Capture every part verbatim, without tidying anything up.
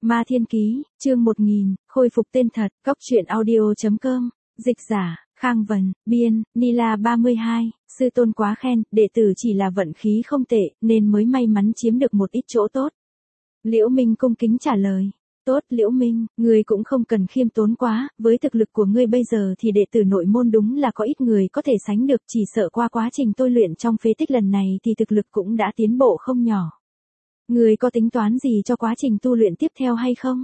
Ma Thiên Ký, chương một nghìn, khôi phục tên thật, góc truyện audio chấm com, dịch giả, Khang Vân, biên, Nila ba mươi hai, sư tôn quá khen, đệ tử chỉ là vận khí không tệ, nên mới may mắn chiếm được một ít chỗ tốt. Liễu Minh cung kính trả lời, tốt Liễu Minh, ngươi cũng không cần khiêm tốn quá, với thực lực của ngươi bây giờ thì đệ tử nội môn đúng là có ít người có thể sánh được, chỉ sợ qua quá trình tôi luyện trong phế tích lần này thì thực lực cũng đã tiến bộ không nhỏ. Ngươi có tính toán gì cho quá trình tu luyện tiếp theo hay không?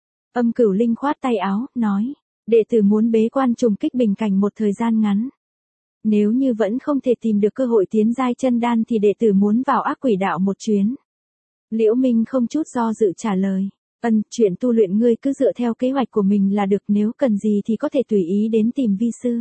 Âm Cửu Linh khoát tay áo, nói, đệ tử muốn bế quan trùng kích bình cảnh một thời gian ngắn. Nếu như vẫn không thể tìm được cơ hội tiến giai chân đan thì đệ tử muốn vào ác quỷ đạo một chuyến. Liễu Minh không chút do dự trả lời, ân, chuyện tu luyện ngươi cứ dựa theo kế hoạch của mình là được, nếu cần gì thì có thể tùy ý đến tìm vi sư.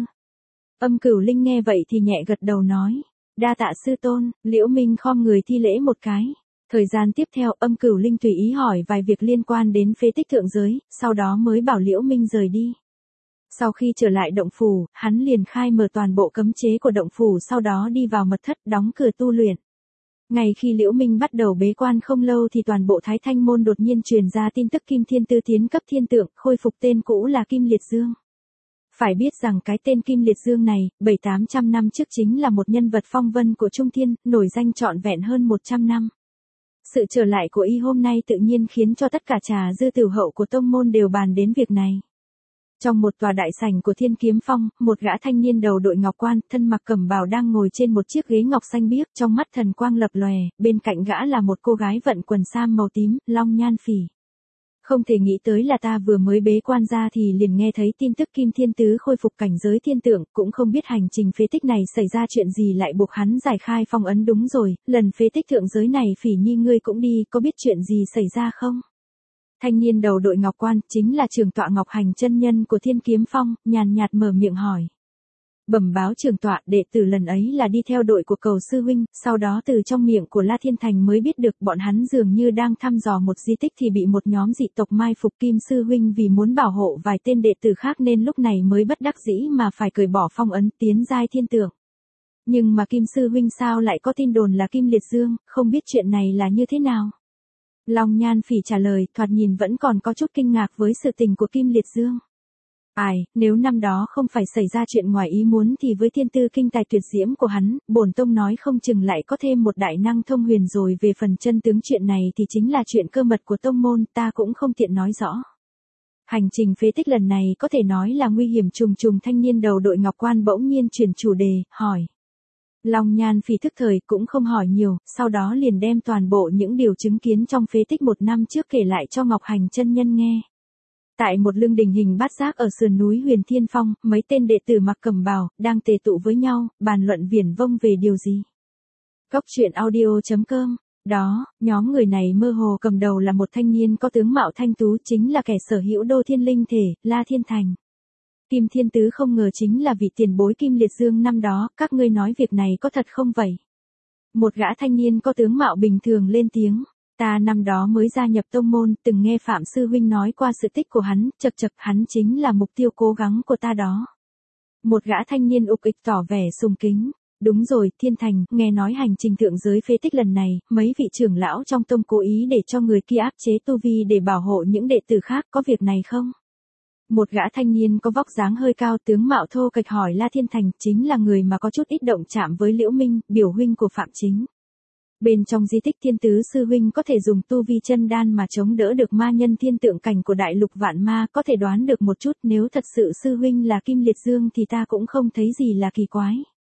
Âm Cửu Linh nghe vậy thì nhẹ gật đầu nói, đa tạ sư tôn. Liễu Minh khom người thi lễ một cái. Thời gian tiếp theo, Âm Cửu Linh tùy ý hỏi vài việc liên quan đến phế tích thượng giới, sau đó mới bảo Liễu Minh rời đi. Sau khi trở lại động phủ, hắn liền khai mở toàn bộ cấm chế của động phủ, sau đó đi vào mật thất đóng cửa tu luyện. Ngày khi Liễu Minh bắt đầu bế quan không lâu thì toàn bộ Thái Thanh môn đột nhiên truyền ra tin tức Kim Thiên Tư tiến cấp thiên tượng, khôi phục tên cũ là Kim Liệt Dương. Phải biết rằng cái tên Kim Liệt Dương này, bảy tám trăm năm trước chính là một nhân vật phong vân của Trung Thiên, nổi danh trọn vẹn hơn một trăm năm. Sự trở lại của y hôm nay tự nhiên khiến cho tất cả trà dư tử hậu của tông môn đều bàn đến việc này. Trong một tòa đại sảnh của Thiên Kiếm Phong, một gã thanh niên đầu đội ngọc quan, thân mặc cẩm bào đang ngồi trên một chiếc ghế ngọc xanh biếc, trong mắt thần quang lập lòe, bên cạnh gã là một cô gái vận quần sam màu tím, Long Nhan Phỉ. Không thể nghĩ tới là ta vừa mới bế quan ra thì liền nghe thấy tin tức Kim Thiên Tứ khôi phục cảnh giới thiên tượng, cũng không biết hành trình phế tích này xảy ra chuyện gì lại buộc hắn giải khai phong ấn. Đúng rồi, lần phế tích thượng giới này Phỉ Nhi ngươi cũng đi, có biết chuyện gì xảy ra không? Thanh niên đầu đội ngọc quan, chính là trưởng tọa Ngọc Hành chân nhân của Thiên Kiếm Phong, nhàn nhạt mở miệng hỏi. Bẩm báo trưởng tọa, đệ tử lần ấy là đi theo đội của Cầu sư huynh, sau đó từ trong miệng của La Thiên Thành mới biết được bọn hắn dường như đang thăm dò một di tích thì bị một nhóm dị tộc mai phục. Kim sư huynh vì muốn bảo hộ vài tên đệ tử khác nên lúc này mới bất đắc dĩ mà phải cởi bỏ phong ấn tiến giai thiên tượng. Nhưng mà Kim sư huynh sao lại có tin đồn là Kim Liệt Dương, không biết chuyện này là như thế nào? Long Nhan Phỉ trả lời, thoạt nhìn vẫn còn có chút kinh ngạc với sự tình của Kim Liệt Dương. Ai, nếu năm đó không phải xảy ra chuyện ngoài ý muốn thì với thiên tư kinh tài tuyệt diễm của hắn, bổn tông nói không chừng lại có thêm một đại năng thông huyền rồi. Về phần chân tướng chuyện này thì chính là chuyện cơ mật của tông môn, ta cũng không tiện nói rõ. Hành trình phế tích lần này có thể nói là nguy hiểm trùng trùng. Thanh niên đầu đội ngọc quan bỗng nhiên chuyển chủ đề, hỏi. Long Nhan Phỉ thức thời cũng không hỏi nhiều, sau đó liền đem toàn bộ những điều chứng kiến trong phế tích một năm trước kể lại cho Ngọc Hành chân nhân nghe. Tại một lưng đình hình bát giác ở sườn núi Huyền Thiên Phong, mấy tên đệ tử mặc cẩm bào đang tề tụ với nhau, bàn luận viển vông về điều gì. Góc truyện audio chấm com. Đó, nhóm người này mơ hồ cầm đầu là một thanh niên có tướng mạo thanh tú, chính là kẻ sở hữu Đô Thiên Linh Thể, La Thiên Thành. Kim Thiên Tứ không ngờ chính là vị tiền bối Kim Liệt Dương năm đó, các ngươi nói việc này có thật không vậy? Một gã thanh niên có tướng mạo bình thường lên tiếng, ta năm đó mới gia nhập tông môn, từng nghe Phạm sư huynh nói qua sự tích của hắn, chật chật, hắn chính là mục tiêu cố gắng của ta đó. Một gã thanh niên ục ịch tỏ vẻ sùng kính, đúng rồi, Thiên Thành, nghe nói hành trình thượng giới phế tích lần này, mấy vị trưởng lão trong tông cố ý để cho người kia áp chế tu vi để bảo hộ những đệ tử khác, có việc này không? Một gã thanh niên có vóc dáng hơi cao, tướng mạo thô kệch hỏi La Thiên Thành, chính là người mà có chút ít động chạm với Liễu Minh, biểu huynh của Phạm Chính. Bên trong di tích Thiên Tứ sư huynh có thể dùng tu vi chân đan mà chống đỡ được ma nhân thiên tượng cảnh của đại lục vạn ma, có thể đoán được một chút, nếu thật sự sư huynh là Kim Liệt Dương thì ta cũng không thấy gì là kỳ quái.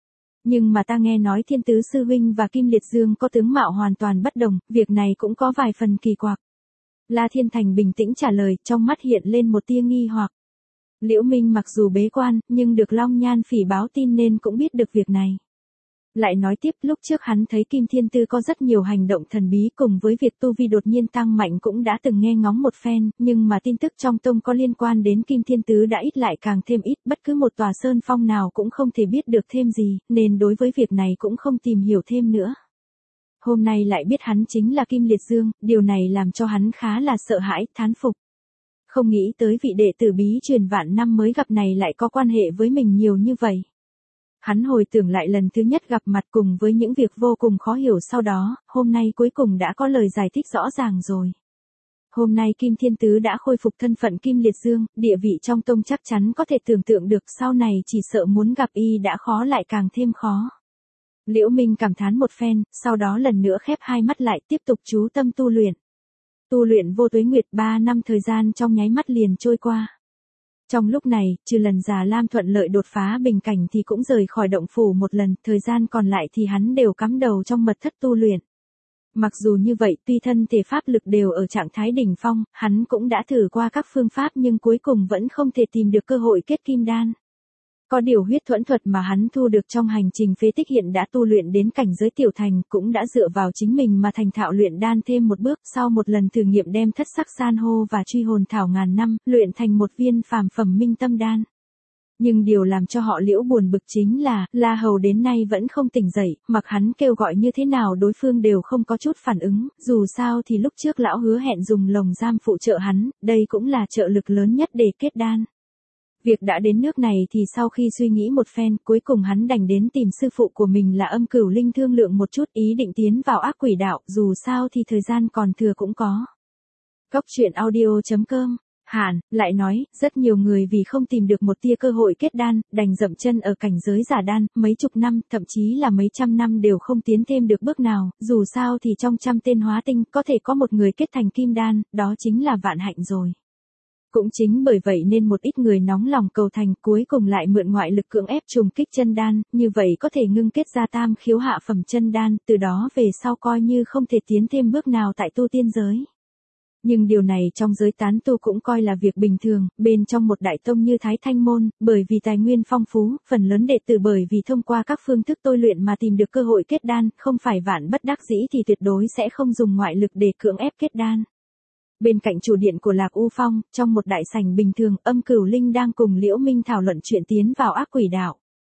Nhưng mà ta nghe nói Thiên Tứ sư huynh và Kim Liệt Dương có tướng mạo hoàn toàn bất đồng, việc này cũng có vài phần kỳ quặc. La Thiên Thành bình tĩnh trả lời, trong mắt hiện lên một tia nghi hoặc. Liễu Minh mặc dù bế quan, nhưng được Long Nhan Phỉ báo tin nên cũng biết được việc này. Lại nói tiếp, lúc trước hắn thấy Kim Thiên Tư có rất nhiều hành động thần bí, cùng với việc tu vi đột nhiên tăng mạnh cũng đã từng nghe ngóng một phen, nhưng mà tin tức trong tông có liên quan đến Kim Thiên Tứ đã ít lại càng thêm ít, bất cứ một tòa sơn phong nào cũng không thể biết được thêm gì, nên đối với việc này cũng không tìm hiểu thêm nữa. Hôm nay lại biết hắn chính là Kim Liệt Dương, điều này làm cho hắn khá là sợ hãi, thán phục. Không nghĩ tới vị đệ tử bí truyền vạn năm mới gặp này lại có quan hệ với mình nhiều như vậy. Hắn hồi tưởng lại lần thứ nhất gặp mặt cùng với những việc vô cùng khó hiểu sau đó, hôm nay cuối cùng đã có lời giải thích rõ ràng rồi. Hôm nay Kim Thiên Tứ đã khôi phục thân phận Kim Liệt Dương, địa vị trong tông chắc chắn có thể tưởng tượng được sau này chỉ sợ muốn gặp y đã khó lại càng thêm khó. Liễu Minh cảm thán một phen, sau đó lần nữa khép hai mắt lại tiếp tục chú tâm tu luyện. Tu luyện vô tuế nguyệt ba năm thời gian trong nháy mắt liền trôi qua. Trong lúc này, trừ lần Già Lam thuận lợi đột phá bình cảnh thì cũng rời khỏi động phủ một lần, thời gian còn lại thì hắn đều cắm đầu trong mật thất tu luyện. Mặc dù như vậy, tuy thân thể pháp lực đều ở trạng thái đỉnh phong, hắn cũng đã thử qua các phương pháp nhưng cuối cùng vẫn không thể tìm được cơ hội kết kim đan. Có điều huyết thuẫn thuật mà hắn thu được trong hành trình phế tích hiện đã tu luyện đến cảnh giới tiểu thành, cũng đã dựa vào chính mình mà thành thạo luyện đan thêm một bước, sau một lần thử nghiệm đem thất sắc san hô và truy hồn thảo ngàn năm, luyện thành một viên phàm phẩm minh tâm đan. Nhưng điều làm cho họ Liễu buồn bực chính là, La Hầu đến nay vẫn không tỉnh dậy, mặc hắn kêu gọi như thế nào đối phương đều không có chút phản ứng, dù sao thì lúc trước lão hứa hẹn dùng lồng giam phụ trợ hắn, đây cũng là trợ lực lớn nhất để kết đan. Việc đã đến nước này thì sau khi suy nghĩ một phen, cuối cùng hắn đành đến tìm sư phụ của mình là Âm Cửu Linh thương lượng một chút, ý định tiến vào ác quỷ đạo, dù sao thì thời gian còn thừa cũng có. Góc truyện audio chấm com Hàn, lại nói, rất nhiều người vì không tìm được một tia cơ hội kết đan, đành dậm chân ở cảnh giới giả đan, mấy chục năm, thậm chí là mấy trăm năm đều không tiến thêm được bước nào, dù sao thì trong trăm tên hóa tinh, có thể có một người kết thành kim đan, đó chính là vạn hạnh rồi. Cũng chính bởi vậy nên một ít người nóng lòng cầu thành cuối cùng lại mượn ngoại lực cưỡng ép trùng kích chân đan, như vậy có thể ngưng kết ra tam khiếu hạ phẩm chân đan, từ đó về sau coi như không thể tiến thêm bước nào tại tu tiên giới. Nhưng điều này trong giới tán tu cũng coi là việc bình thường, bên trong một đại tông như Thái Thanh Môn, bởi vì tài nguyên phong phú, phần lớn đệ tử bởi vì thông qua các phương thức tôi luyện mà tìm được cơ hội kết đan, không phải vạn bất đắc dĩ thì tuyệt đối sẽ không dùng ngoại lực để cưỡng ép kết đan. Bên cạnh chủ điện của Lạc U Phong, trong một đại sảnh bình thường, Âm Cửu Linh đang cùng Liễu Minh thảo luận chuyện tiến vào ác quỷ đạo.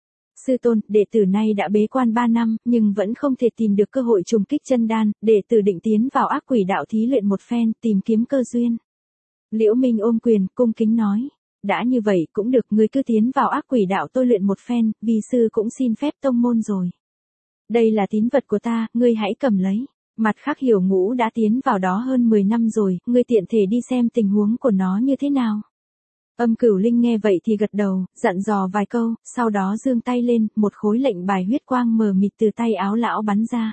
Sư tôn, đệ tử nay đã bế quan ba năm, nhưng vẫn không thể tìm được cơ hội trùng kích chân đan, đệ tử định tiến vào ác quỷ đạo thí luyện một phen, tìm kiếm cơ duyên. Liễu Minh ôm quyền, cung kính nói, đã như vậy cũng được, ngươi cứ tiến vào ác quỷ đạo tôi luyện một phen, vì sư cũng xin phép tông môn rồi. Đây là tín vật của ta, ngươi hãy cầm lấy. Mặt khác Hiểu Ngũ đã tiến vào đó hơn mười năm rồi, ngươi tiện thể đi xem tình huống của nó như thế nào. Âm Cửu Linh nghe vậy thì gật đầu, dặn dò vài câu, sau đó giương tay lên, một khối lệnh bài huyết quang mờ mịt từ tay áo lão bắn ra.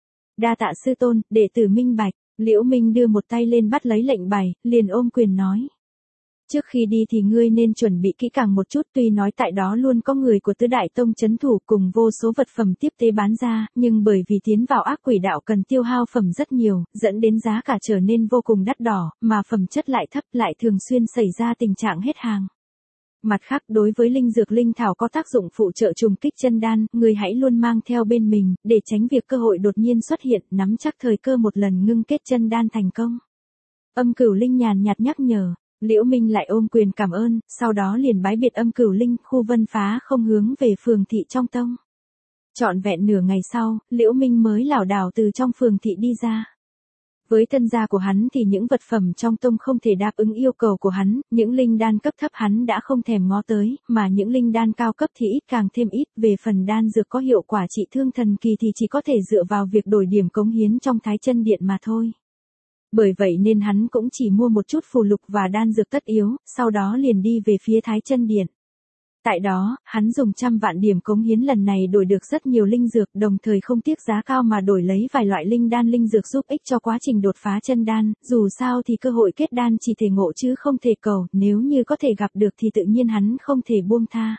Đa tạ sư tôn, đệ tử minh bạch. Liễu Minh đưa một tay lên bắt lấy lệnh bài, liền ôm quyền nói. Trước khi đi thì ngươi nên chuẩn bị kỹ càng một chút, tuy nói tại đó luôn có người của tứ đại tông chấn thủ cùng vô số vật phẩm tiếp tế bán ra, nhưng bởi vì tiến vào ác quỷ đạo cần tiêu hao phẩm rất nhiều, dẫn đến giá cả trở nên vô cùng đắt đỏ, mà phẩm chất lại thấp, lại thường xuyên xảy ra tình trạng hết hàng. Mặt khác, đối với linh dược linh thảo có tác dụng phụ trợ trùng kích chân đan, người hãy luôn mang theo bên mình, để tránh việc cơ hội đột nhiên xuất hiện, nắm chắc thời cơ một lần ngưng kết chân đan thành công. Âm Cửu Linh nhàn nhạt nhắc nhở. Liễu Minh lại ôm quyền cảm ơn, sau đó liền bái biệt Âm Cửu Linh, khu vân phá không hướng về phường thị trong tông. Trọn vẹn nửa ngày sau, Liễu Minh mới lảo đảo từ trong phường thị đi ra. Với thân gia của hắn thì những vật phẩm trong tông không thể đáp ứng yêu cầu của hắn, những linh đan cấp thấp hắn đã không thèm ngó tới, mà những linh đan cao cấp thì ít càng thêm ít, về phần đan dược có hiệu quả trị thương thần kỳ thì chỉ có thể dựa vào việc đổi điểm cống hiến trong Thái Chân Điện mà thôi. Bởi vậy nên hắn cũng chỉ mua một chút phù lục và đan dược tất yếu, sau đó liền đi về phía Thái Chân Điện. Tại đó, hắn dùng trăm vạn điểm cống hiến lần này đổi được rất nhiều linh dược, đồng thời không tiếc giá cao mà đổi lấy vài loại linh đan linh dược giúp ích cho quá trình đột phá chân đan, dù sao thì cơ hội kết đan chỉ thể ngộ chứ không thể cầu, nếu như có thể gặp được thì tự nhiên hắn không thể buông tha.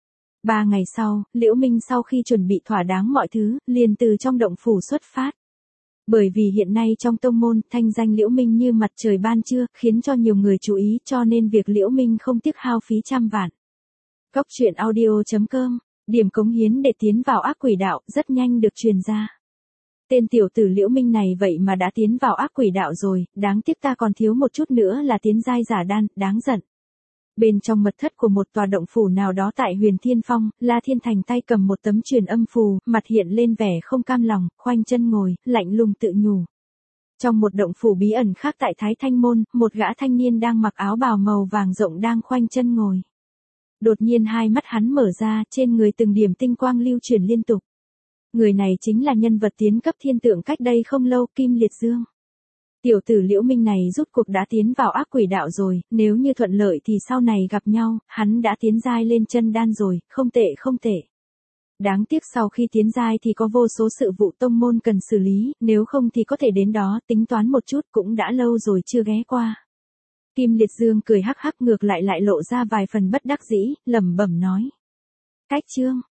Ba ngày sau, Liễu Minh sau khi chuẩn bị thỏa đáng mọi thứ, liền từ trong động phủ xuất phát. Bởi vì hiện nay trong tông môn, thanh danh Liễu Minh như mặt trời ban trưa, khiến cho nhiều người chú ý, cho nên việc Liễu Minh không tiếc hao phí trăm vạn. Góc truyện audio chấm com, điểm cống hiến để tiến vào ác quỷ đạo, rất nhanh được truyền ra. Tên tiểu tử Liễu Minh này vậy mà đã tiến vào ác quỷ đạo rồi, đáng tiếc ta còn thiếu một chút nữa là tiến giai giả đan, đáng giận. Bên trong mật thất của một tòa động phủ nào đó tại Huyền Thiên Phong, La Thiên Thành tay cầm một tấm truyền âm phù, mặt hiện lên vẻ không cam lòng, khoanh chân ngồi, lạnh lùng tự nhủ. Trong một động phủ bí ẩn khác tại Thái Thanh Môn, một gã thanh niên đang mặc áo bào màu vàng rộng đang khoanh chân ngồi. Đột nhiên hai mắt hắn mở ra, trên người từng điểm tinh quang lưu chuyển liên tục. Người này chính là nhân vật tiến cấp thiên tượng cách đây không lâu, Kim Liệt Dương. Tiểu tử Liễu Minh này rút cuộc đã tiến vào ác quỷ đạo rồi, nếu như thuận lợi thì sau này gặp nhau, hắn đã tiến giai lên chân đan rồi, không tệ không tệ. Đáng tiếc sau khi tiến giai thì có vô số sự vụ tông môn cần xử lý, nếu không thì có thể đến đó tính toán một chút, cũng đã lâu rồi chưa ghé qua. Kim Liệt Dương cười hắc hắc, ngược lại lại lộ ra vài phần bất đắc dĩ, lẩm bẩm nói. Cách chương